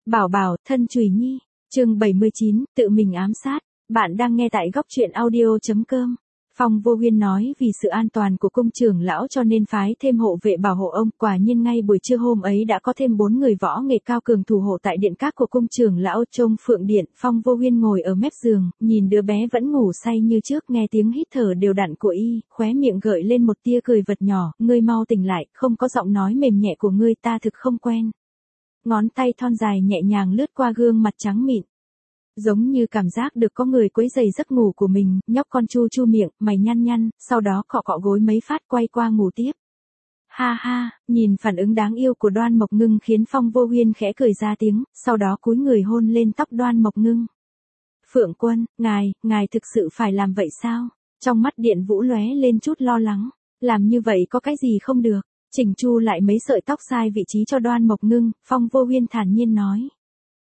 Bảo bảo, thân chùy nhi. Chương 79, tự mình ám sát. Bạn đang nghe tại góc truyện audio.com. Phong Vô Huyên nói vì sự an toàn của cung trưởng lão cho nên phái thêm hộ vệ bảo hộ ông. Quả nhiên ngay buổi trưa hôm ấy đã có thêm 4 người võ nghệ cao cường thủ hộ tại điện các của cung trưởng lão Trông Phượng Điện. Phong Vô Huyên ngồi ở mép giường, nhìn đứa bé vẫn ngủ say như trước, nghe tiếng hít thở đều đặn của y, khóe miệng gợi lên một tia cười vật nhỏ. Ngươi mau tỉnh lại, không có giọng nói mềm nhẹ của ngươi ta thực không quen. Ngón tay thon dài nhẹ nhàng lướt qua gương mặt trắng mịn. Giống như cảm giác được có người quấy rầy giấc ngủ của mình, nhóc con chu chu miệng, mày nhăn nhăn, sau đó cọ cọ gối mấy phát quay qua ngủ tiếp. Ha ha, nhìn phản ứng đáng yêu của Đoan Mộc Ngưng khiến Phong Vô Huyên khẽ cười ra tiếng, sau đó cúi người hôn lên tóc Đoan Mộc Ngưng. Phượng Quân, ngài thực sự phải làm vậy sao? Trong mắt Điện Vũ lóe lên chút lo lắng, làm như vậy có cái gì không được? Chỉnh chu lại mấy sợi tóc sai vị trí cho Đoan Mộc Ngưng, Phong Vô Huyên thản nhiên nói.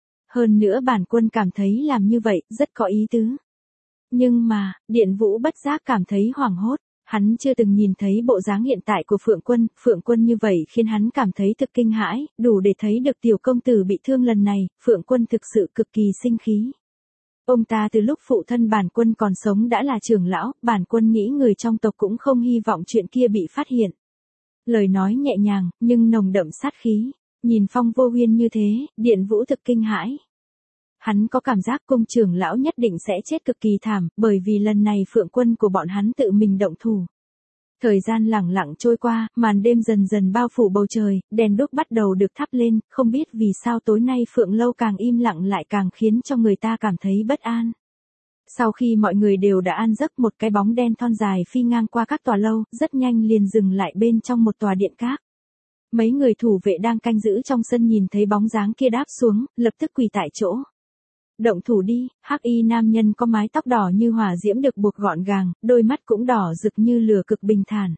Hơn nữa bản quân cảm thấy làm như vậy rất có ý tứ. Nhưng mà, Điện Vũ bất giác cảm thấy hoảng hốt. Hắn chưa từng nhìn thấy bộ dáng hiện tại của Phượng Quân như vậy khiến hắn cảm thấy thực kinh hãi, đủ để thấy được tiểu công tử bị thương lần này, Phượng Quân thực sự cực kỳ sinh khí. Ông ta từ lúc phụ thân bản quân còn sống đã là trưởng lão, bản quân nghĩ người trong tộc cũng không hy vọng chuyện kia bị phát hiện. Lời nói nhẹ nhàng, nhưng nồng đậm sát khí. Nhìn Phong Vô Huyên như thế, Điện Vũ thực kinh hãi. Hắn có cảm giác cung trưởng lão nhất định sẽ chết cực kỳ thảm, bởi vì lần này Phượng Quân của bọn hắn tự mình động thủ. Thời gian lẳng lặng trôi qua, màn đêm dần dần bao phủ bầu trời, đèn đuốc bắt đầu được thắp lên, không biết vì sao tối nay Phượng Lâu càng im lặng lại càng khiến cho người ta cảm thấy bất an. Sau khi mọi người đều đã an giấc, một cái bóng đen thon dài phi ngang qua các tòa lâu, rất nhanh liền dừng lại bên trong một tòa điện các. Mấy người thủ vệ đang canh giữ trong sân nhìn thấy bóng dáng kia đáp xuống, lập tức quỳ tại chỗ. Động thủ đi. Hắc y nam nhân có mái tóc đỏ như hỏa diễm được buộc gọn gàng, đôi mắt cũng đỏ rực như lửa cực bình thản.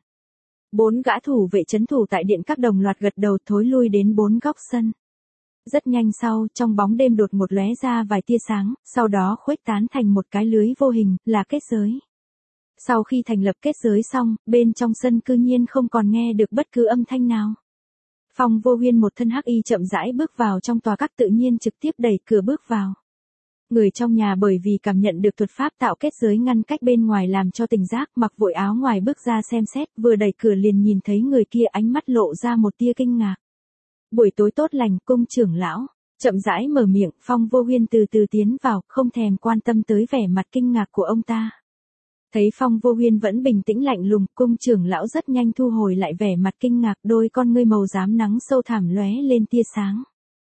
4 gã thủ vệ trấn thủ tại điện các đồng loạt gật đầu thối lui đến 4 góc sân. Rất nhanh sau, trong bóng đêm đột ngột lóe ra vài tia sáng, sau đó khuếch tán thành một cái lưới vô hình, là kết giới. Sau khi thành lập kết giới xong, bên trong sân cư nhiên không còn nghe được bất cứ âm thanh nào. Phong Vô Huyên một thân hắc y chậm rãi bước vào trong tòa các, tự nhiên trực tiếp đẩy cửa bước vào. Người trong nhà bởi vì cảm nhận được thuật pháp tạo kết giới ngăn cách bên ngoài làm cho tỉnh giác, mặc vội áo ngoài bước ra xem xét, vừa đẩy cửa liền nhìn thấy người kia, ánh mắt lộ ra một tia kinh ngạc. Buổi tối tốt lành, cung trưởng lão. Chậm rãi mở miệng, Phong Vô Huyên từ từ tiến vào, không thèm quan tâm tới vẻ mặt kinh ngạc của ông ta. Thấy Phong Vô Huyên vẫn bình tĩnh lạnh lùng, cung trưởng lão rất nhanh thu hồi lại vẻ mặt kinh ngạc, đôi con ngươi màu xám nắng sâu thẳm lóe lên tia sáng.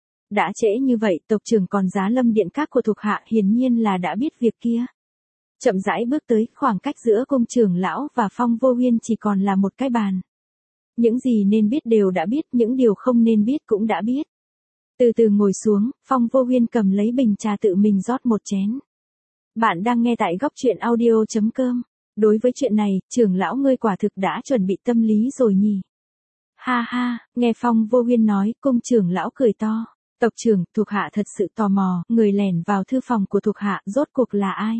Đã trễ như vậy, tộc trưởng còn giá lâm điện các của thuộc hạ hiển nhiên là đã biết việc kia. Chậm rãi bước tới, khoảng cách giữa cung trưởng lão và Phong Vô Huyên chỉ còn là một cái bàn. Những gì nên biết đều đã biết, những điều không nên biết cũng đã biết. Từ từ ngồi xuống, Phong Vô Huyên cầm lấy bình trà tự mình rót một chén. Bạn đang nghe tại góc truyện audio.com. Đối với chuyện này, trưởng lão ngươi quả thực đã chuẩn bị tâm lý rồi nhỉ. Ha ha, nghe Phong Vô Huyên nói, cung trưởng lão cười to. Tộc trưởng, thuộc hạ thật sự tò mò, người lẻn vào thư phòng của thuộc hạ rốt cuộc là ai?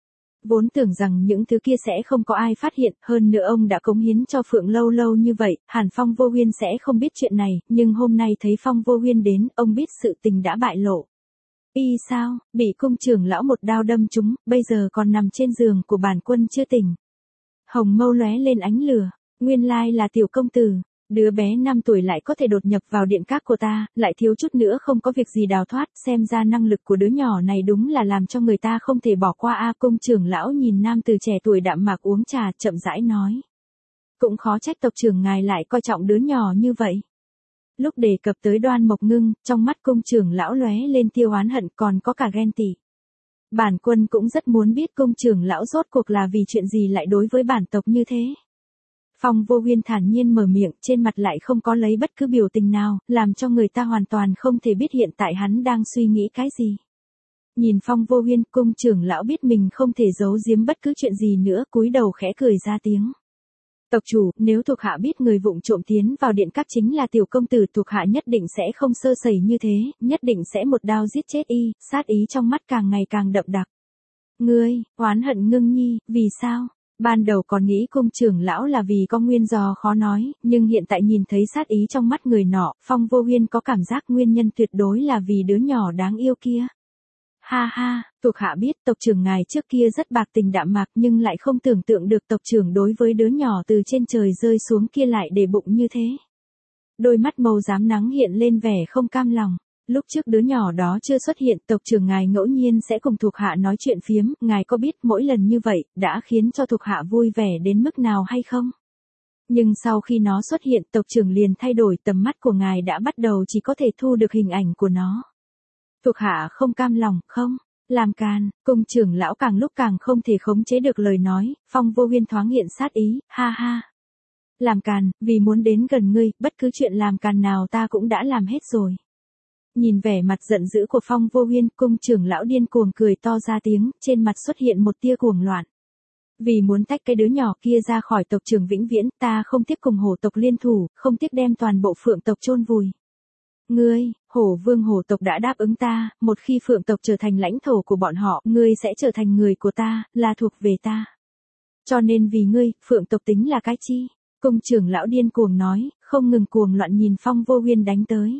Vốn tưởng rằng những thứ kia sẽ không có ai phát hiện, hơn nữa ông đã cống hiến cho Phượng Lâu lâu như vậy, hẳn Phong Vô Huyên sẽ không biết chuyện này, nhưng hôm nay thấy Phong Vô Huyên đến, ông biết sự tình đã bại lộ. Y sao, bị cung trưởng lão một đao đâm trúng, bây giờ còn nằm trên giường của bản quân chưa tỉnh. Hồng mâu lóe lên ánh lửa, nguyên lai là tiểu công tử. Đứa bé 5 tuổi lại có thể đột nhập vào điện các của ta, lại thiếu chút nữa không có việc gì đào thoát, xem ra năng lực của đứa nhỏ này đúng là làm cho người ta không thể bỏ qua a. Cung trưởng lão nhìn nam từ trẻ tuổi đạm mạc uống trà, chậm rãi nói. Cũng khó trách tộc trưởng ngài lại coi trọng đứa nhỏ như vậy. Lúc đề cập tới Đoan Mộc Ngưng, trong mắt cung trưởng lão lóe lên tia oán hận, còn có cả ghen tị. Bản quân cũng rất muốn biết cung trưởng lão rốt cuộc là vì chuyện gì lại đối với bản tộc như thế. Phong Vô Huyên thản nhiên mở miệng, trên mặt lại không có lấy bất cứ biểu tình nào, làm cho người ta hoàn toàn không thể biết hiện tại hắn đang suy nghĩ cái gì. Nhìn Phong Vô Huyên, cung trưởng lão biết mình không thể giấu giếm bất cứ chuyện gì nữa, cúi đầu khẽ cười ra tiếng. Tộc chủ, nếu thuộc hạ biết người vụng trộm tiến vào điện các chính là tiểu công tử, thuộc hạ nhất định sẽ không sơ sẩy như thế, nhất định sẽ một đao giết chết y. Sát ý trong mắt càng ngày càng đậm đặc. Ngươi, oán hận Ngưng nhi, vì sao? Ban đầu còn nghĩ cung trưởng lão là vì có nguyên do khó nói, nhưng hiện tại nhìn thấy sát ý trong mắt người nọ, Phong Vô Huyên có cảm giác nguyên nhân tuyệt đối là vì đứa nhỏ đáng yêu kia. Ha ha, thuộc hạ biết tộc trưởng ngài trước kia rất bạc tình đạm mạc nhưng lại không tưởng tượng được tộc trưởng đối với đứa nhỏ từ trên trời rơi xuống kia lại để bụng như thế. Đôi mắt màu xám nắng hiện lên vẻ không cam lòng. Lúc trước đứa nhỏ đó chưa xuất hiện, tộc trưởng ngài ngẫu nhiên sẽ cùng thuộc hạ nói chuyện phiếm, ngài có biết mỗi lần như vậy đã khiến cho thuộc hạ vui vẻ đến mức nào hay không? Nhưng sau khi nó xuất hiện, tộc trưởng liền thay đổi, tầm mắt của ngài đã bắt đầu chỉ có thể thu được hình ảnh của nó. Thuộc hạ không cam lòng, không, làm càn, cung trưởng lão càng lúc càng không thể khống chế được lời nói, Phong Vô Huyên thoáng hiện sát ý, ha ha. Làm càn, vì muốn đến gần ngươi, bất cứ chuyện làm càn nào ta cũng đã làm hết rồi. Nhìn vẻ mặt giận dữ của Phong Vô Huyên, cung trưởng lão điên cuồng cười to ra tiếng, trên mặt xuất hiện một tia cuồng loạn. Vì muốn tách cái đứa nhỏ kia ra khỏi tộc trưởng vĩnh viễn, ta không tiếc cùng hổ tộc liên thủ, không tiếc đem toàn bộ phượng tộc chôn vùi. Ngươi, hổ vương hổ tộc đã đáp ứng ta, một khi phượng tộc trở thành lãnh thổ của bọn họ, ngươi sẽ trở thành người của ta, là thuộc về ta. Cho nên vì ngươi, phượng tộc tính là cái chi? Cung trưởng lão điên cuồng nói, không ngừng cuồng loạn nhìn Phong Vô Huyên đánh tới.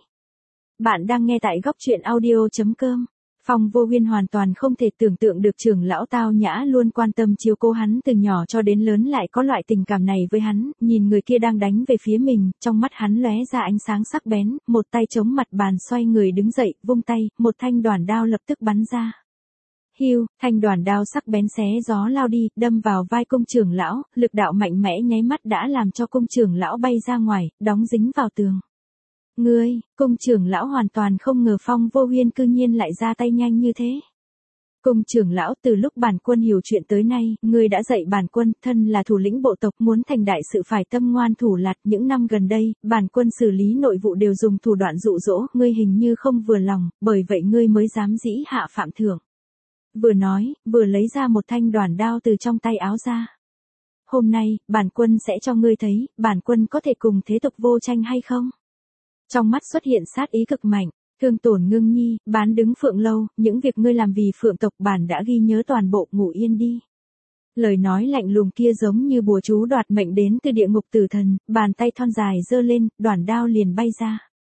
Bạn đang nghe tại góc truyện audio.com. Phong Vô Huyên hoàn toàn không thể tưởng tượng được trưởng lão tao nhã luôn quan tâm chiếu cố hắn từ nhỏ cho đến lớn lại có loại tình cảm này với hắn, nhìn người kia đang đánh về phía mình, trong mắt hắn lóe ra ánh sáng sắc bén, một tay chống mặt bàn xoay người đứng dậy, vung tay, một thanh đoản đao lập tức bắn ra. Hiu, thanh đoản đao sắc bén xé gió lao đi, đâm vào vai cung trưởng lão, lực đạo mạnh mẽ nháy mắt đã làm cho cung trưởng lão bay ra ngoài, đóng dính vào tường. Ngươi, cung trưởng lão hoàn toàn không ngờ Phong Vô Huyên cư nhiên lại ra tay nhanh như thế. Cung trưởng lão, từ lúc bản quân hiểu chuyện tới nay, ngươi đã dạy bản quân, thân là thủ lĩnh bộ tộc muốn thành đại sự phải tâm ngoan thủ lạt, những năm gần đây, bản quân xử lý nội vụ đều dùng thủ đoạn dụ dỗ, ngươi hình như không vừa lòng, bởi vậy ngươi mới dám dĩ hạ phạm thượng. Vừa nói, vừa lấy ra một thanh đoản đao từ trong tay áo ra. Hôm nay, bản quân sẽ cho ngươi thấy, bản quân có thể cùng thế tộc vô tranh hay không? Trong mắt xuất hiện sát ý cực mạnh, thương tổn Ngưng Nhi, bán đứng Phượng Lâu, những việc ngươi làm vì Phượng tộc bản đã ghi nhớ toàn bộ, ngủ yên đi. Lời nói lạnh lùng kia giống như bùa chú đoạt mệnh đến từ địa ngục tử thần, bàn tay thon dài giơ lên, đoản đao liền bay ra.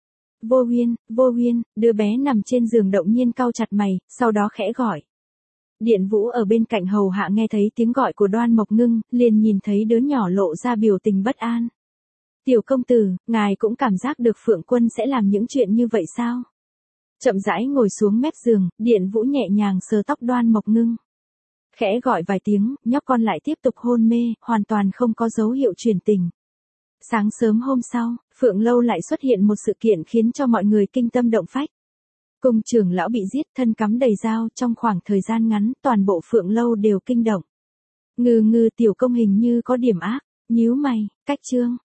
Vô Huyên, đứa bé nằm trên giường động nhiên cau chặt mày, sau đó khẽ gọi. Điện Vũ ở bên cạnh hầu hạ nghe thấy tiếng gọi của Đoan Mộc Ngưng, liền nhìn thấy đứa nhỏ lộ ra biểu tình bất an. Tiểu công tử, ngài cũng cảm giác được Phượng Quân sẽ làm những chuyện như vậy sao? Chậm rãi ngồi xuống mép giường, Điện Vũ nhẹ nhàng sờ tóc Đoan Mộc Ngưng. Khẽ gọi vài tiếng, nhóc con lại tiếp tục hôn mê, hoàn toàn không có dấu hiệu truyền tình. Sáng sớm hôm sau, Phượng Lâu lại xuất hiện một sự kiện khiến cho mọi người kinh tâm động phách. Cung trưởng lão bị giết, thân cắm đầy dao, trong khoảng thời gian ngắn, toàn bộ Phượng Lâu đều kinh động. Ngư tiểu công hình như có điểm ác, nhíu mày, cách trương,